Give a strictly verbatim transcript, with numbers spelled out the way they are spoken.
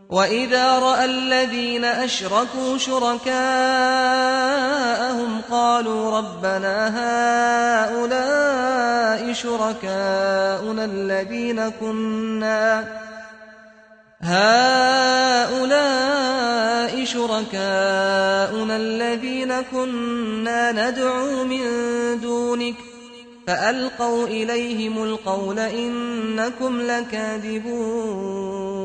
وَإِذَا رَأَى الَّذِينَ أَشْرَكُوا شُرَكَاءَهُمْ قَالُوا رَبَّنَا هَؤُلَاءِ شُرَكَاؤُنَا الَّذِينَ كُنَّا هَؤُلَاءِ شُرَكَاؤُنَا الَّذِينَ كُنَّا نَدْعُو مِن دُونِكَ فَأَلْقَوْا إِلَيْهِمُ الْقَوْلَ إِنَّكُمْ لَكَاذِبُونَ